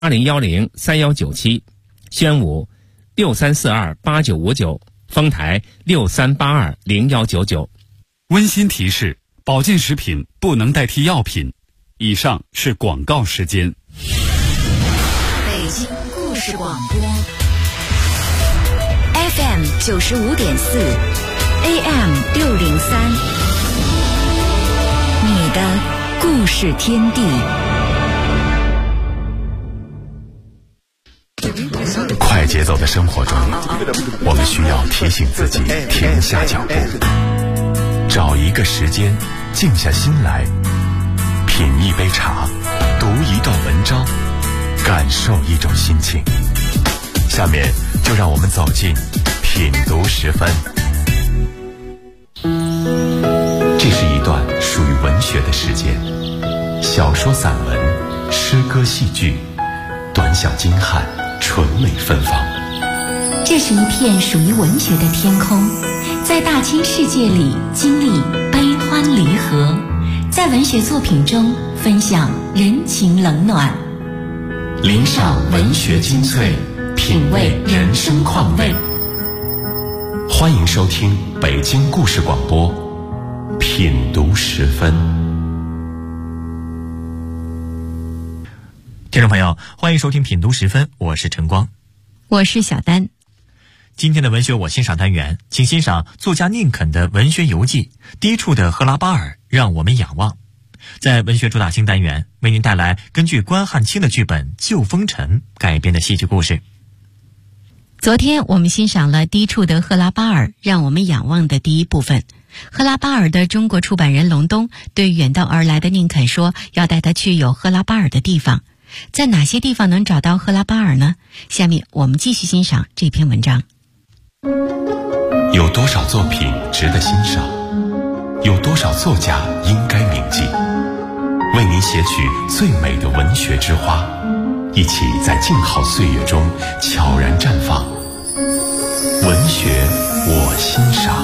80103197，宣武63428959，丰台63820199。 温馨提示：保健食品不能代替药品。以上是广告时间。 北京故事广播 FM 95.4 AM 603，你的故事天地。 快节奏的生活中，我们需要提醒自己停下脚步，找一个时间静下心来，品一杯茶，读一段文章，感受一种心情。下面就让我们走进品读10分。这是一段属于文学的时间，小说、散文、诗歌、戏剧，短小精悍，纯美芬芳。 这是一片属于文学的天空，在大千世界里经历悲欢离合，在文学作品中分享人情冷暖， 聆赏文学精粹，品味人生况味。欢迎收听北京故事广播品读10分。 听众朋友，欢迎收听品读10分，我是晨光， 我是小丹。 今天的文学我欣赏单元，请欣赏作家宁肯的文学游记《低处的赫拉巴尔让我们仰望》。在文学主打星单元，为您带来根据关汉卿的剧本《旧风尘》改编的戏剧故事。 昨天我们欣赏了《低处的赫拉巴尔让我们仰望》的第一部分。赫拉巴尔的中国出版人隆东对远道而来的宁肯说，要带他去有赫拉巴尔的地方。在哪些地方能找到赫拉巴尔呢？下面我们继续欣赏这篇文章。 有多少作品值得欣赏？有多少作家应该铭记？为您写取最美的文学之花，一起在静好岁月中悄然绽放。文学我欣赏。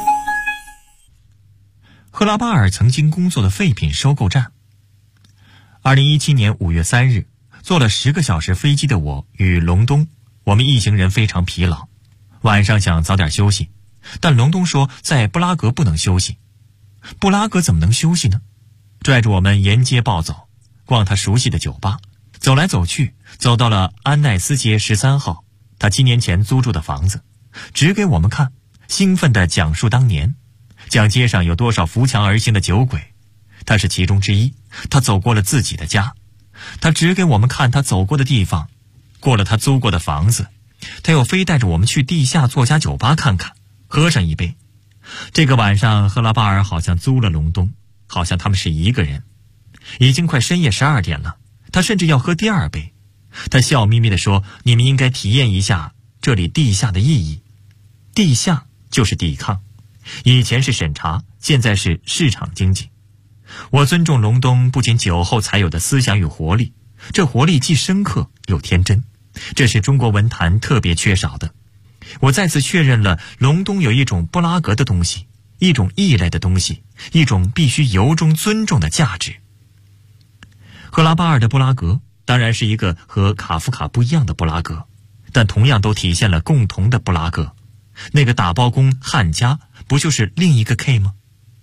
赫拉巴尔曾经工作的废品收购站。2017年5月3日，坐了10个小时飞机的我与隆东，我们一行人非常疲劳，晚上想早点休息，但隆东说在布拉格不能休息。布拉格怎么能休息呢？拽着我们沿街暴走，逛他熟悉的酒吧，走来走去，走到了安奈斯街13号，他7年前租住的房子，指给我们看，兴奋地讲述当年，讲街上有多少扶墙而行的酒鬼，他是其中之一。他走过了自己的家，他指给我们看他走过的地方，过了他租过的房子，他又非带着我们去地下作家酒吧看看，喝上一杯。这个晚上赫拉巴尔好像租了隆东，好像他们是一个人。已经快深夜12点了，他甚至要喝第2杯。他笑眯眯地说，你们应该体验一下这里地下的意义。地下就是抵抗，以前是审查，现在是市场经济。我尊重隆东不仅酒后才有的思想与活力，这活力既深刻又天真，这是中国文坛特别缺少的。我再次确认了隆东有一种布拉格的东西，一种异类的东西，一种必须由衷尊重的价值。赫拉巴尔的布拉格当然是一个和卡夫卡不一样的布拉格，但同样都体现了共同的布拉格。那个打包工汉家不就是另一个 K 吗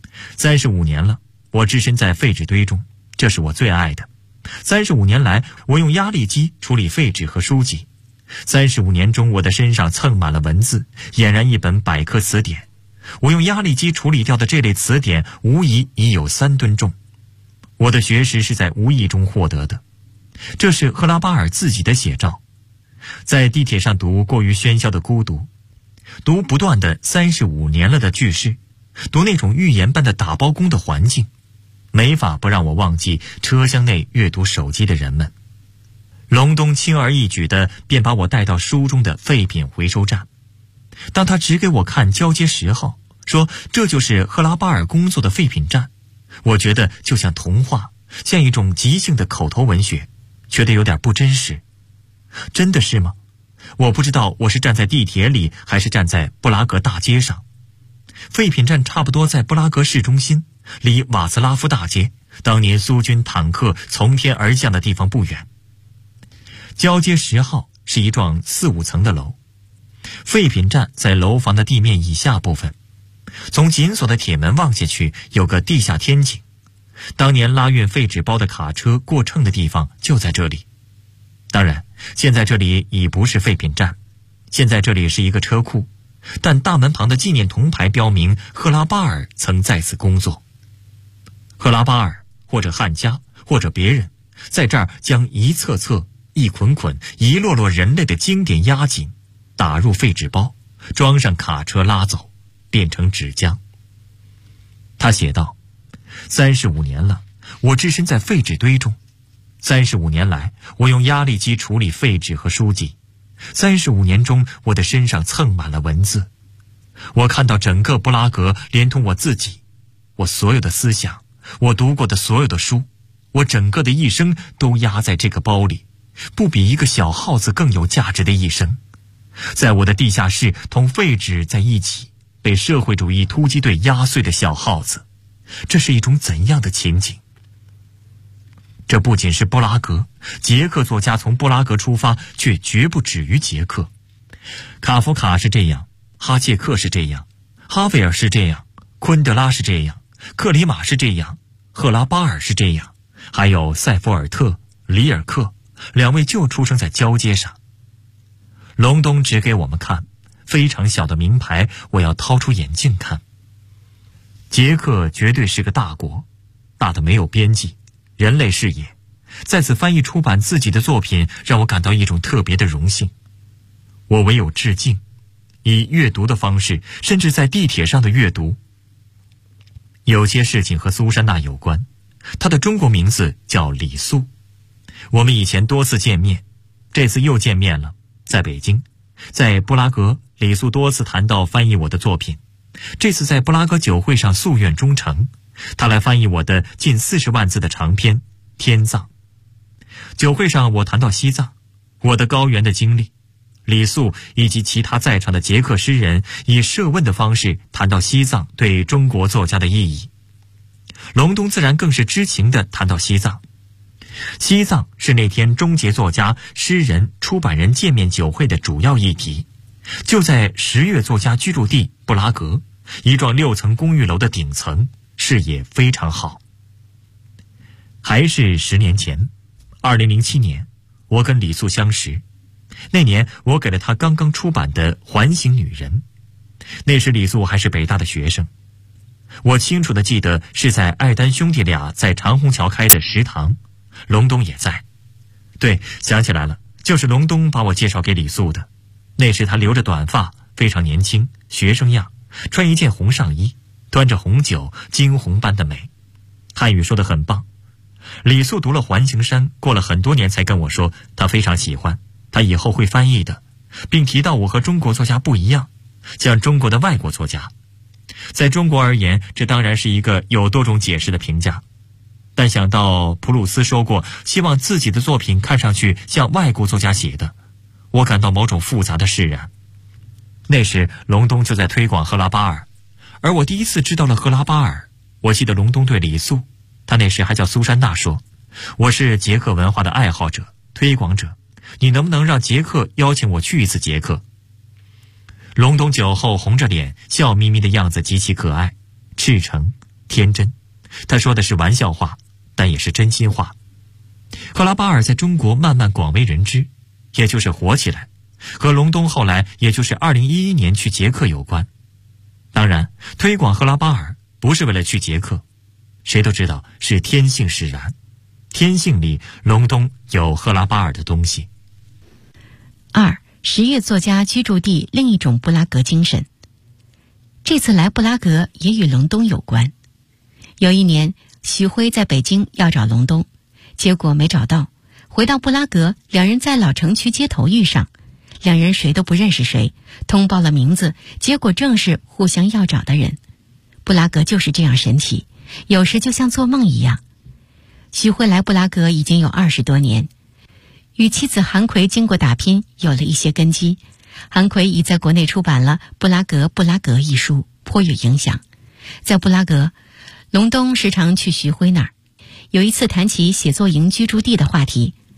？35年了，我置身在废纸堆中，这是我最爱的。35年来，我用压力机处理废纸和书籍。35年中，我的身上蹭满了文字，俨然一本百科词典。我用压力机处理掉的这类词典，无疑已有3吨重。我的学识是在无意中获得的。这是赫拉巴尔自己的写照。在地铁上读过于喧嚣的孤独，读不断的35年了的句式，读那种预言般的打包工的环境，没法不让我忘记车厢内阅读手机的人们。隆东轻而易举地便把我带到书中的废品回收站。当他指给我看交接10号，说这就是赫拉巴尔工作的废品站，我觉得就像童话，像一种即兴的口头文学，觉得有点不真实。真的是吗？我不知道我是站在地铁里还是站在布拉格大街上。废品站差不多在布拉格市中心，离瓦茨拉夫大街，当年苏军坦克从天而降的地方不远。 交街10号是一幢4、5层的楼，废品站在楼房的地面以下部分。从紧锁的铁门望下去，有个地下天井。当年拉运废纸包的卡车过秤的地方就在这里。当然，现在这里已不是废品站，现在这里是一个车库，但大门旁的纪念铜牌标明赫拉巴尔曾在此工作。赫拉巴尔或者汉家或者别人，在这儿将一册册、一捆捆、一摞摞人类的经典押紧，打入废纸包，装上卡车拉走，变成纸浆。他写道：35年了，我置身在废纸堆中。35年来，我用压力机处理废纸和书籍。35年中，我的身上蹭满了文字。我看到整个布拉格，连同我自己，我所有的思想，我读过的所有的书，我整个的一生都压在这个包里，不比一个小耗子更有价值的一生。在我的地下室，同废纸在一起，被社会主义突击队压碎的小耗子，这是一种怎样的情景？这不仅是布拉格，捷克作家从布拉格出发，却绝不止于捷克。卡夫卡是这样，哈切克是这样，哈维尔是这样，昆德拉是这样，克里马是这样，赫拉巴尔是这样，还有塞弗尔特、里尔克，2位就出生在交接上。隆冬指给我们看非常小的名牌，我要掏出眼镜看。捷克绝对是个大国，大得没有边际，人类视野。在此翻译出版自己的作品，让我感到一种特别的荣幸。我唯有致敬，以阅读的方式，甚至在地铁上的阅读。有些事情和苏珊娜有关，她的中国名字叫李素。我们以前多次见面，这次又见面了，在北京。在布拉格，李素多次谈到翻译我的作品。这次在布拉格酒会上夙愿忠诚，他来翻译我的近40万字的长篇《天葬》。酒会上我谈到西藏，我的高原的经历。李素以及其他在场的捷克诗人以设问的方式谈到西藏对中国作家的意义。隆冬自然更是知情地谈到西藏。西藏是那天终结作家、诗人、出版人见面酒会的主要议题。就在10月作家居住地布拉格，一幢6层公寓楼的顶层，视野非常好。还是10年前，2007年，我跟李素相识。那年我给了他刚刚出版的《环形女人》，那时李素还是北大的学生。我清楚地记得是在艾丹兄弟俩在长虹桥开的食堂，隆冬也在。对，想起来了，就是隆冬把我介绍给李素的。那时他留着短发，非常年轻，学生样，穿一件红上衣，端着红酒，惊鸿般的美。汉语说得很棒。李素读了《环形山》，过了很多年才跟我说，他非常喜欢，他以后会翻译的，并提到我和中国作家不一样，像中国的外国作家。在中国而言，这当然是一个有多种解释的评价。但想到普鲁斯说过，希望自己的作品看上去像外国作家写的，我感到某种复杂的释然。那时隆冬就在推广赫拉巴尔，而我第一次知道了赫拉巴尔。我记得隆冬对李素，他那时还叫苏珊娜，说，我是捷克文化的爱好者、推广者，你能不能让捷克邀请我去一次捷克？隆冬酒后红着脸，笑眯眯的样子极其可爱、赤诚、天真。他说的是玩笑话，但也是真心话。赫拉巴尔在中国慢慢广为人知，也就是火起来，和隆冬后来也就是2011年去捷克有关。当然，推广赫拉巴尔不是为了去捷克，谁都知道是天性使然。天性里，隆冬有赫拉巴尔的东西。 2. 10月作家居住地另一种布拉格精神。这次来布拉格也与隆冬有关。有一年，徐辉在北京要找隆冬，结果没找到。回到布拉格，两人在老城区街头遇上，两人谁都不认识谁，通报了名字，结果正是互相要找的人。布拉格就是这样神奇，有时就像做梦一样。徐辉来布拉格已经有20多年，与妻子韩奎经过打拼，有了一些根基。韩奎已在国内出版了《布拉格》一书，颇有影响。在布拉格，隆冬时常去徐辉那儿。有一次谈起写作营居住地的话题，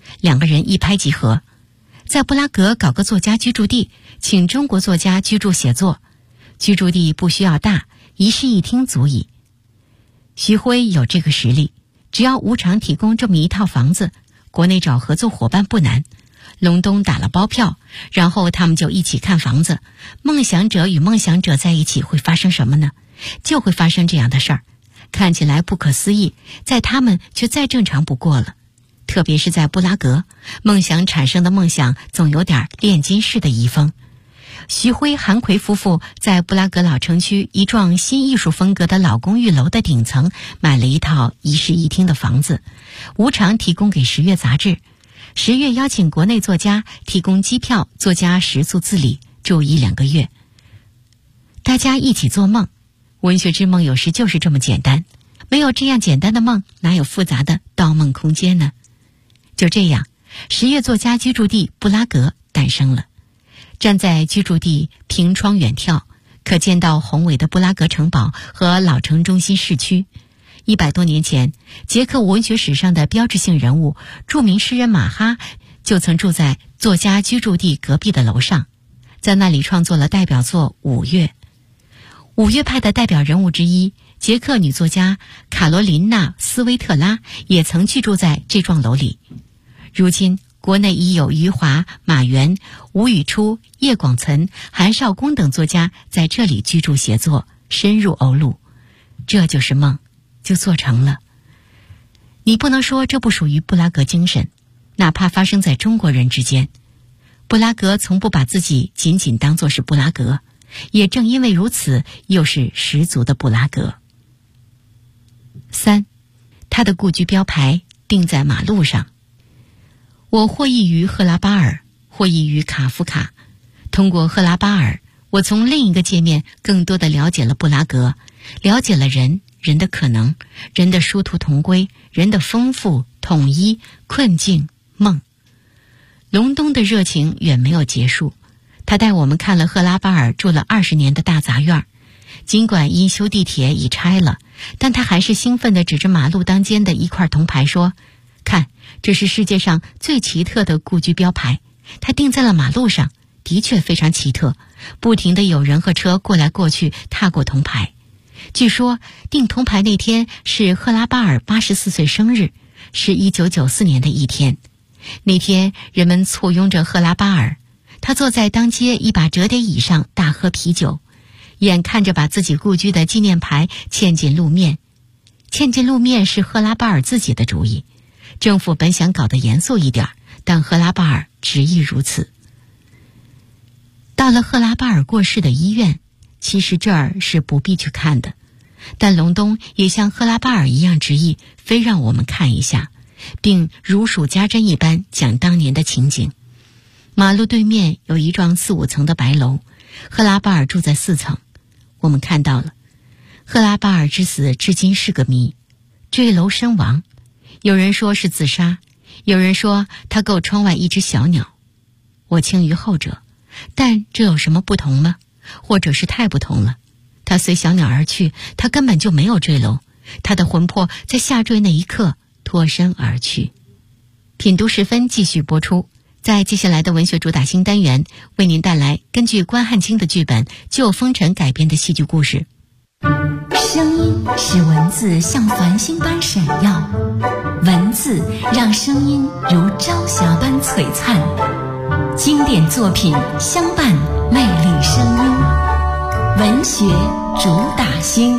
两个人一拍即合，在布拉格搞个作家居住地，请中国作家居住写作，居住地不需要大，一室一厅足矣。徐辉有这个实力，只要无偿提供这么一套房子，国内找合作伙伴不难。隆冬打了包票，然后他们就一起看房子。梦想者与梦想者在一起会发生什么呢？就会发生这样的事儿，看起来不可思议，在他们却再正常不过了。特别是在布拉格，梦想产生的梦想总有点炼金式的遗风。徐辉、韩奎夫妇在布拉格老城区一幢新艺术风格的老公寓楼的顶层买了一套一室一厅的房子，无偿提供给十月杂志。十月邀请国内作家提供机票，作家食宿自理，住1-2个月。大家一起做梦，文学之梦有时就是这么简单，没有这样简单的梦，哪有复杂的盗梦空间呢？就这样，十月作家居住地布拉格诞生了。站在居住地凭窗远眺，可见到宏伟的布拉格城堡和老城中心市区。100多年前，捷克文学史上的标志性人物著名诗人马哈就曾住在作家居住地隔壁的楼上，在那里创作了代表作《五月》。五月派的代表人物之一，捷克女作家卡罗琳娜·斯威特拉也曾居住在这幢楼里。如今国内已有余华、马原、吴语初、叶广岑、韩少功等作家在这里居住写作，深入欧陆。这就是梦，就做成了。你不能说这不属于布拉格精神，哪怕发生在中国人之间。布拉格从不把自己仅仅当作是布拉格，也正因为如此，又是十足的布拉格。3. 他的故居标牌钉在马路上。我获益于赫拉巴尔，获益于卡夫卡。通过赫拉巴尔，我从另一个界面更多地了解了布拉格，了解了人的可能，人的殊途同归，人的丰富、统一、困境、梦。隆冬的热情远没有结束，他带我们看了赫拉巴尔住了20年的大杂院。尽管因修地铁已拆了，但他还是兴奋地指着马路当间的一块铜牌说：“看，这是世界上最奇特的故居标牌，它钉在了马路上，的确非常奇特，不停地有人和车过来过去，踏过铜牌。据说钉铜牌那天是赫拉巴尔84岁生日，是1994年的一天。那天人们簇拥着赫拉巴尔，他坐在当街一把折叠椅上大喝啤酒，眼看着把自己故居的纪念牌嵌进路面。嵌进路面是赫拉巴尔自己的主意，政府本想搞得严肃一点，但赫拉巴尔执意如此。到了赫拉巴尔过世的医院，其实这儿是不必去看的，但隆冬也像赫拉巴尔一样执意，非让我们看一下，并如数家珍一般讲当年的情景。马路对面有一幢4-5层的白楼，赫拉巴尔住在4层。我们看到了，赫拉巴尔之死至今是个谜。坠楼身亡，有人说是自杀，有人说他够窗外一只小鸟。我轻于后者，但这有什么不同吗？或者是太不同了。他随小鸟而去，他根本就没有坠楼，他的魂魄在下坠那一刻脱身而去。品读时分继续播出，在接下来的文学主打新单元，为您带来根据关汉卿的剧本《旧风尘》改编的戏剧故事。 声音使文字像繁星般闪耀，文字让声音如朝霞般璀璨。经典作品相伴，魅力声音，文学主打星。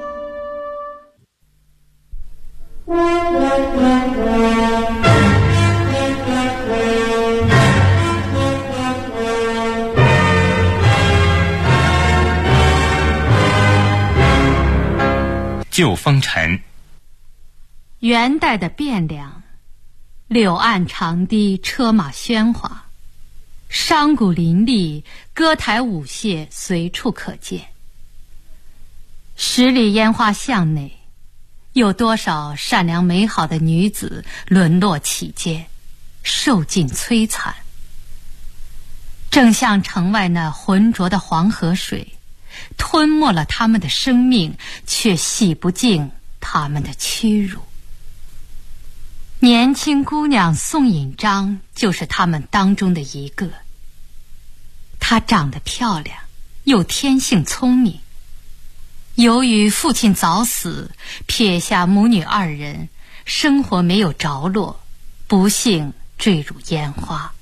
旧风尘。 元代的汴梁，柳岸长堤，车马喧哗，商贾林立，歌台舞榭随处可见。10里烟花巷内，有多少善良美好的女子沦落其间，受尽摧残。正像城外那浑浊的黄河水，吞没了他们的生命，却洗不净他们的屈辱。 年轻姑娘宋引章就是他们当中的一个。她长得漂亮，又天性聪明。由于父亲早死，撇下母女二人，生活没有着落，不幸坠入烟花。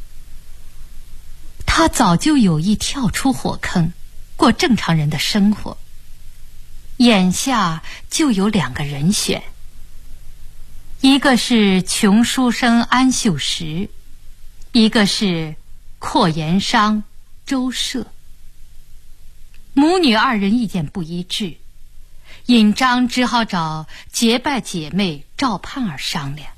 她早就有意跳出火坑，过正常人的生活。眼下就有2个人选，一个是穷书生安秀实，一个是阔盐商周舍。母女2人意见不一致，引章只好找结拜姐妹赵盼儿商量。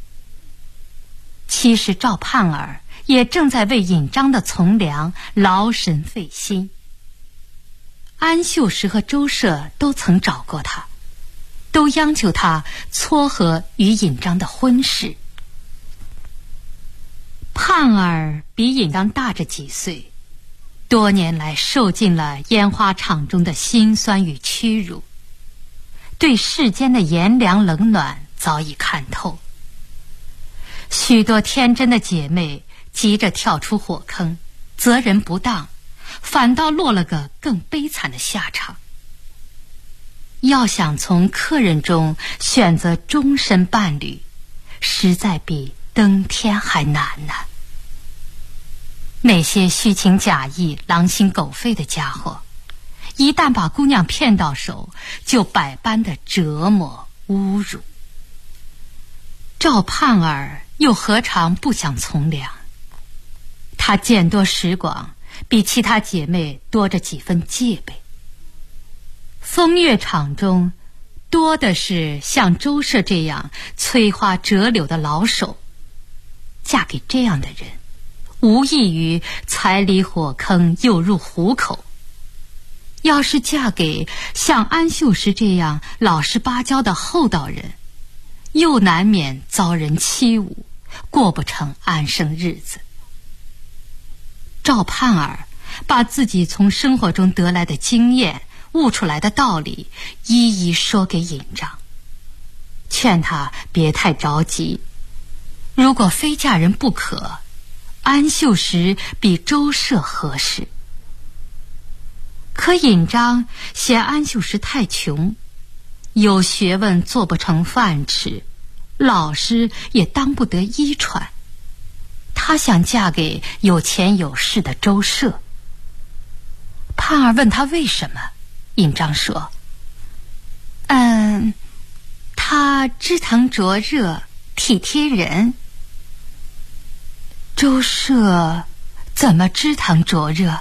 其实赵盼儿也正在为引章的从良劳神费心。安秀实和周舍都曾找过他，都央求他撮合与引章的婚事。盼儿比引章大着几岁，多年来受尽了烟花场中的辛酸与屈辱，对世间的炎凉冷暖早已看透。许多天真的姐妹急着跳出火坑，责人不当，反倒落了个更悲惨的下场。要想从客人中选择终身伴侣，实在比登天还难呢。那些虚情假意、狼心狗肺的家伙，一旦把姑娘骗到手，就百般的折磨侮辱。赵盼儿又何尝不想从良？她见多识广，比其他姐妹多着几分戒备。风月场中多的是像周舍这样催花折柳的老手，嫁给这样的人，无异于才离火坑又入虎口。要是嫁给像安秀实这样老实巴交的厚道人，又难免遭人欺侮，过不成安生日子。赵盼儿把自己从生活中得来的经验、悟出来的道理一一说给引章，劝他别太着急。如果非嫁人不可，安秀实比周舍合适。可引章嫌安秀实太穷，有学问做不成饭吃，老师也当不得医传。她想嫁给有钱有势的周舍。盼儿问他为什么，引章说：他知疼灼热，体贴人。周舍怎么知疼灼热？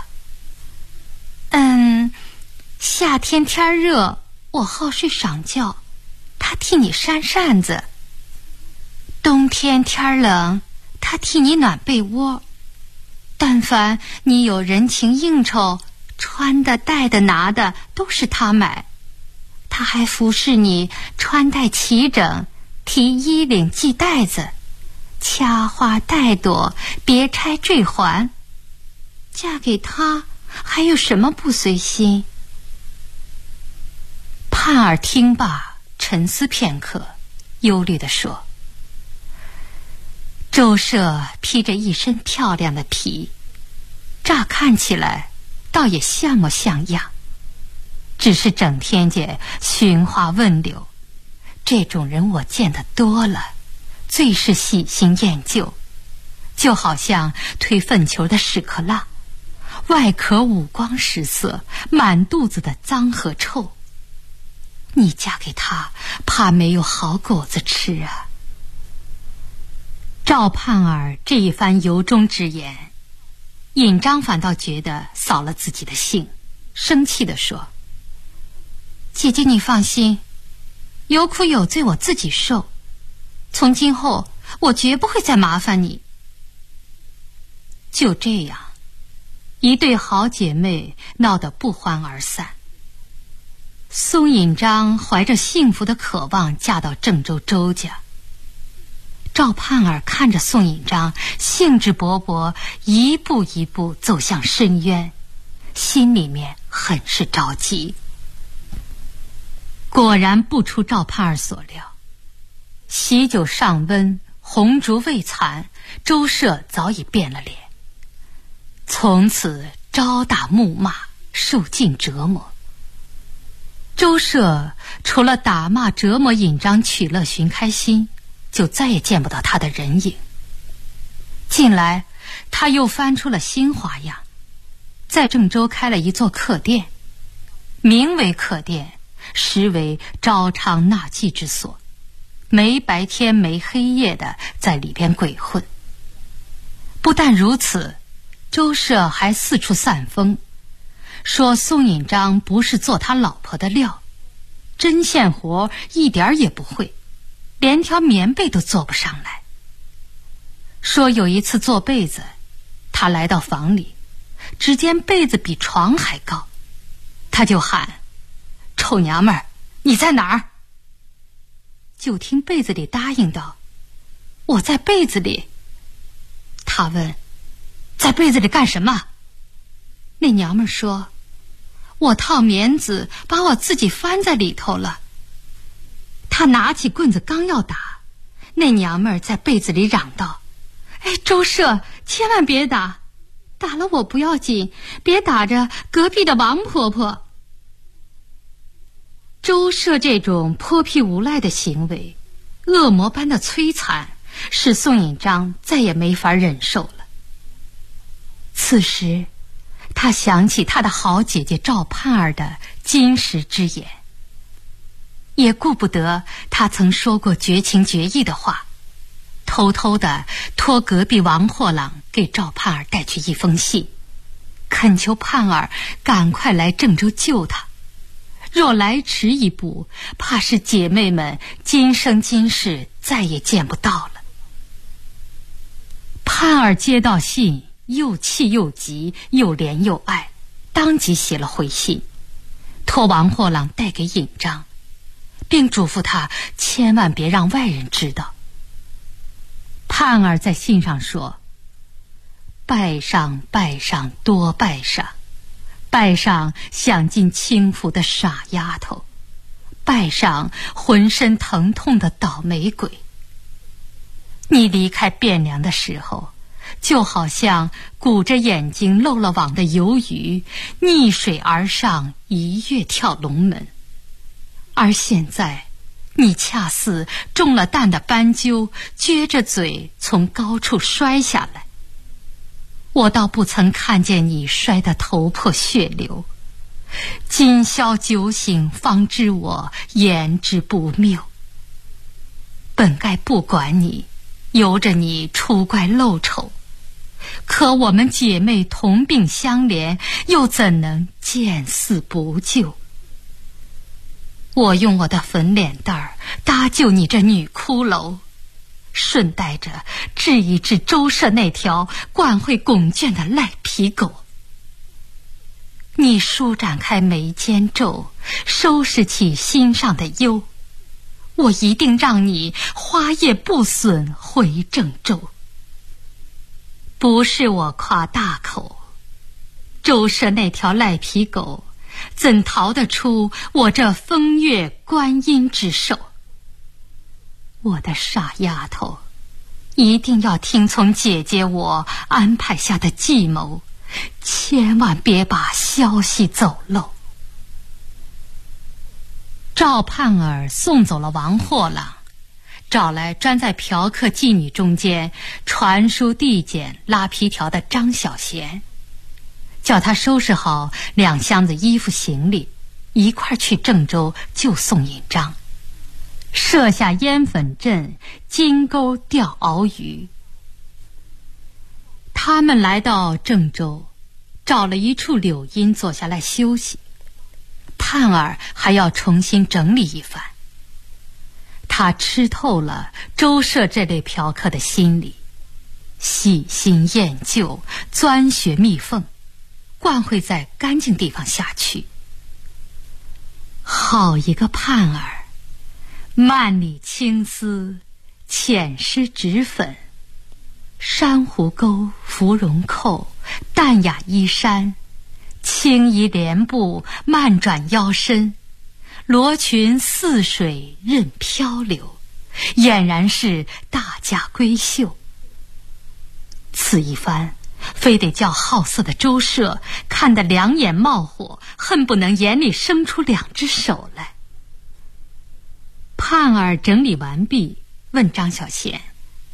夏天天热，我好睡赏觉，他替你扇扇子；冬天天冷，他替你暖被窝。但凡你有人情应酬，穿的戴的拿的都是他买。他还服侍你穿戴齐整，提衣领系带子，掐花带朵，别钗缀环。嫁给他还有什么不随心？盼儿听罢，沉思片刻，忧虑地说：周舍披着一身漂亮的皮，乍看起来倒也像模像样，只是整天间寻花问柳。这种人我见得多了，最是喜新厌旧，就好像推粪球的屎壳郎，外壳五光十色，满肚子的脏和臭。你嫁给他，怕没有好果子吃啊。赵盼儿这一番由衷之言，引章反倒觉得扫了自己的兴，生气地说：姐姐你放心，有苦有罪我自己受，从今后我绝不会再麻烦你。就这样，一对好姐妹闹得不欢而散。宋引章怀着幸福的渴望嫁到郑州周家。赵盼儿看着宋引章兴致勃勃，一步一步走向深渊，心里面很是着急。果然不出赵盼儿所料， 喜酒尚温，红烛未残，周舍早已变了脸。从此朝打暮骂，受尽折磨。周舍除了打骂折磨尹章取乐寻开心，就再也见不到他的人影。近来他又翻出了新花样，在郑州开了一座客店，名为客店，实为招娼纳妓之所，没白天没黑夜的在里边鬼混。不但如此，周舍还四处散风，说宋引章不是做他老婆的料，针线活一点也不会，连条棉被都做不上来。说有一次做被子，他来到房里，只见被子比床还高，他就喊：臭娘们儿，你在哪儿？就听被子里答应道：我在被子里。他问：在被子里干什么？那娘们说：我套棉子，把我自己翻在里头了。他拿起棍子刚要打，那娘们在被子里嚷道：哎，周舍，千万别打，打了我不要紧，别打着隔壁的王婆婆。周舍这种泼皮无赖的行为，恶魔般的摧残，使宋引章再也没法忍受了。此时他想起他的好姐姐赵盼儿的金石之言，也顾不得他曾说过绝情绝义的话，偷偷地托隔壁王货郎给赵盼儿带去一封信，恳求盼儿赶快来郑州救他，若来迟一步，怕是姐妹们今生今世再也见不到了。盼儿接到信，又气又急，又怜又爱，当即写了回信，托王货郎带给尹章，并嘱咐他千万别让外人知道。盼儿在信上说：拜上拜上多拜上，拜上享尽轻浮的傻丫头，拜上浑身疼痛的倒霉鬼。你离开汴梁的时候，就好像鼓着眼睛漏了网的鱿鱼，逆水而上，一跃跳龙门。而现在你恰似中了弹的斑鸠，撅着嘴从高处摔下来。我倒不曾看见你摔得头破血流，今宵酒醒方知我言之不谬。本该不管你，由着你出怪露丑，可我们姐妹同病相怜，又怎能见死不救？我用我的粉脸蛋儿搭救你这女骷髅，顺带着治一治周舍那条惯会拱圈的赖皮狗。你舒展开眉间皱，收拾起心上的忧，我一定让你花叶不损回郑州。不是我夸大口，周舍那条赖皮狗怎逃得出我这风月观音之手？我的傻丫头，一定要听从姐姐我安排下的计谋，千万别把消息走漏。赵盼儿送走了王货郎，找来专在嫖客妓女中间传书递简拉皮条的张小贤，叫他收拾好2箱子衣服行李，一块去郑州救宋引章，设下烟粉阵，金钩钓鳌鱼。他们来到郑州，找了一处柳荫坐下来休息。盼儿还要重新整理一番，他吃透了周舍这类嫖客的心理，喜新厌旧，钻穴蜜缝，惯会在干净地方下去。好一个盼儿，万里青丝，浅湿脂粉，珊瑚钩，芙蓉扣，淡雅衣衫，轻移莲步，慢转腰身，罗裙似水任漂流， 俨然是大家闺秀。此一番非得叫好色的周舍看得两眼冒火，恨不能眼里生出两只手来。盼儿整理完毕，问张小娴：“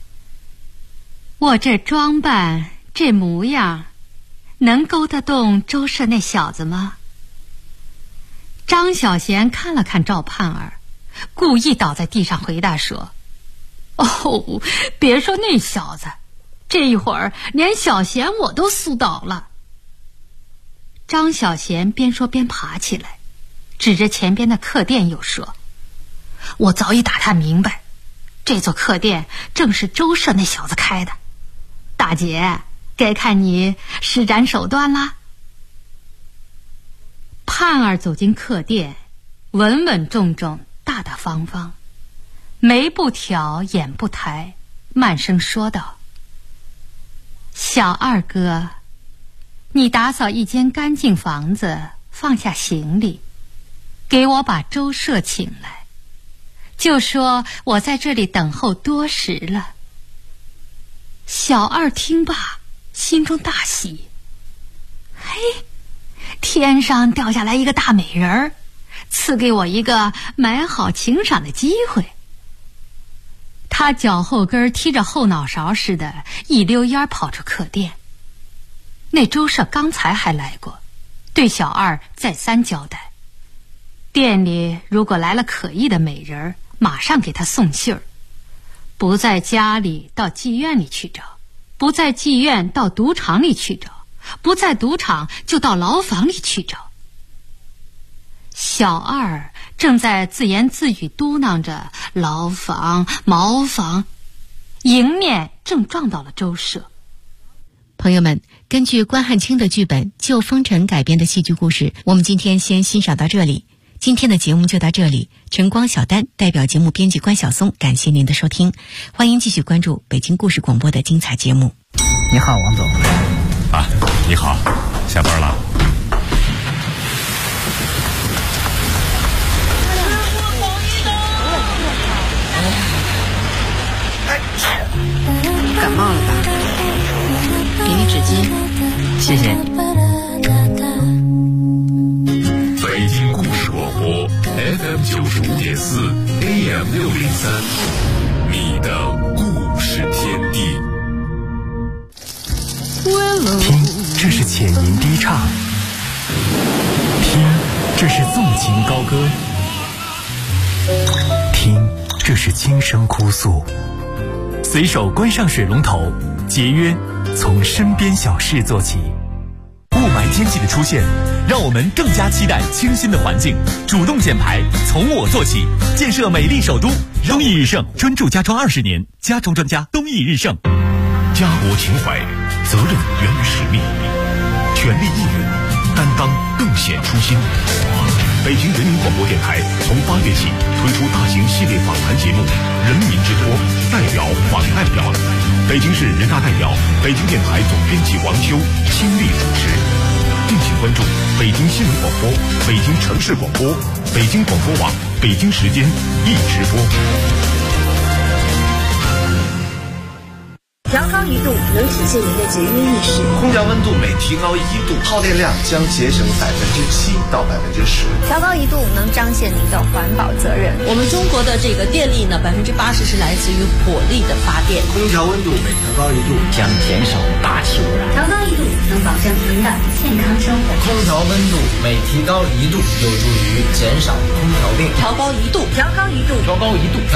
我这装扮，这模样，能勾得动周舍那小子吗？”张小娴看了看赵盼儿，故意倒在地上回答说：“哦，别说那小子，这一会儿连小娴我都酥倒了。”张小娴边说边爬起来，指着前边的客店又说：“我早已打探明白，这座客店正是周舍那小子开的。大姐，该看你施展手段啦。”盼儿走进客店，稳稳重重，大大方方，眉不挑，眼不抬，慢声说道：“小二哥，你打扫一间干净房子，放下行李，给我把周舍请来，就说我在这里等候多时了。”小二听罢，心中大喜，嘿，天上掉下来一个大美人儿，赐给我一个买好请赏的机会。他脚后跟踢着后脑勺似的，一溜烟跑出客店。那周舍刚才还来过，对小二再三交代，店里如果来了可疑的美人儿，马上给他送信儿，不在家里到妓院里去找，不在妓院到赌场里去找，不在赌场就到牢房里去找。小二正在自言自语嘟囔着牢房茅房，迎面正撞到了周舍。 朋友们，根据关汉卿的剧本《旧风尘》改编的戏剧故事，我们今天先欣赏到这里。今天的节目就到这里，晨光小丹代表节目编辑关晓松，感谢您的收听，欢迎继续关注北京故事广播的精彩节目。 你好，王总。 啊，你好，下班了。 感冒了吧？给你纸巾，谢谢你。 北京故事广播 FM 95.4 AM 603，你的故事天地。 听，这是浅吟低唱；听，这是纵情高歌；听，这是轻声哭诉。随手关上水龙头，节约从身边小事做起。雾霾天气的出现，让我们更加期待清新的环境。主动减排，从我做起，建设美丽首都。东义日盛，专注家装20年，家装专家东义日盛。 家国情怀，责任源于使命，全力应援，担当更显初心。北京人民广播电台从8月起推出大型系列访谈节目《人民之托》，代表访代表。北京市人大代表、北京电台总编辑王秋亲力主持。敬请关注北京新闻广播、北京城市广播、北京广播网、北京时间一直播。 调高1度能体现您的节约意识。 空调温度每提高1度，耗电量将节省7%到10%。 调高1度能彰显您的环保责任。 我们中国的这个电力呢，80%是来自于火力的发电。 空调温度每调高1度将减少大气污染。 调高1度能保证您的健康生活。 空调温度每提高1度有助于减少空调病。 调高1度， 调高1度， 调高1度。